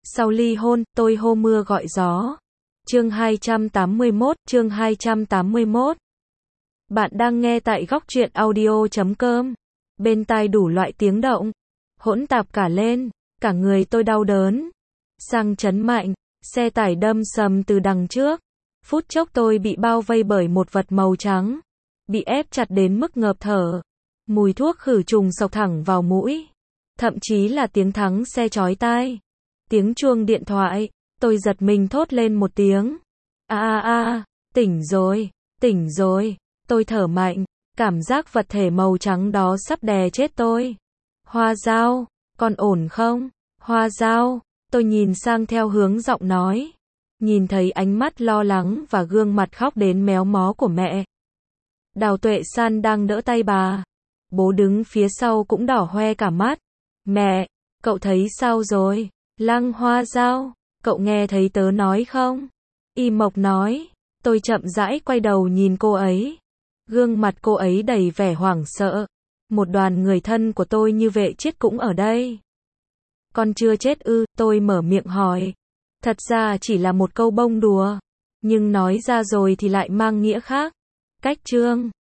Sau ly hôn, tôi hô mưa gọi gió. Chương 281. Bạn đang nghe tại góc truyện audio.com. Bên tai đủ loại tiếng động, hỗn tạp cả lên, cả người tôi đau đớn. Xăng chấn mạnh, xe tải đâm sầm từ đằng trước. Phút chốc tôi bị bao vây bởi một vật màu trắng, bị ép chặt đến mức ngợp thở. Mùi thuốc khử trùng xộc thẳng vào mũi, thậm chí là tiếng thắng xe chói tai. Tiếng chuông điện thoại, tôi giật mình thốt lên một tiếng. Tỉnh rồi, tôi thở mạnh, cảm giác vật thể màu trắng đó sắp đè chết tôi. Hoa Dao, con ổn không? Hoa Dao, tôi nhìn sang theo hướng giọng nói. Nhìn thấy ánh mắt lo lắng và gương mặt khóc đến méo mó của mẹ. Đào Tuệ San đang đỡ tay bà. Bố đứng phía sau cũng đỏ hoe cả mắt. Mẹ, cậu thấy sao rồi? Lăng Hoa Dao, cậu nghe thấy tớ nói không? Y Mộc nói. Tôi chậm rãi quay đầu nhìn cô ấy. Gương mặt cô ấy đầy vẻ hoảng sợ. Một đoàn người thân của tôi như Vệ Chiết cũng ở đây. Con chưa chết ư? Tôi mở miệng hỏi. Thật ra chỉ là một câu bông đùa, nhưng nói ra rồi thì lại mang nghĩa khác. Cách Trương,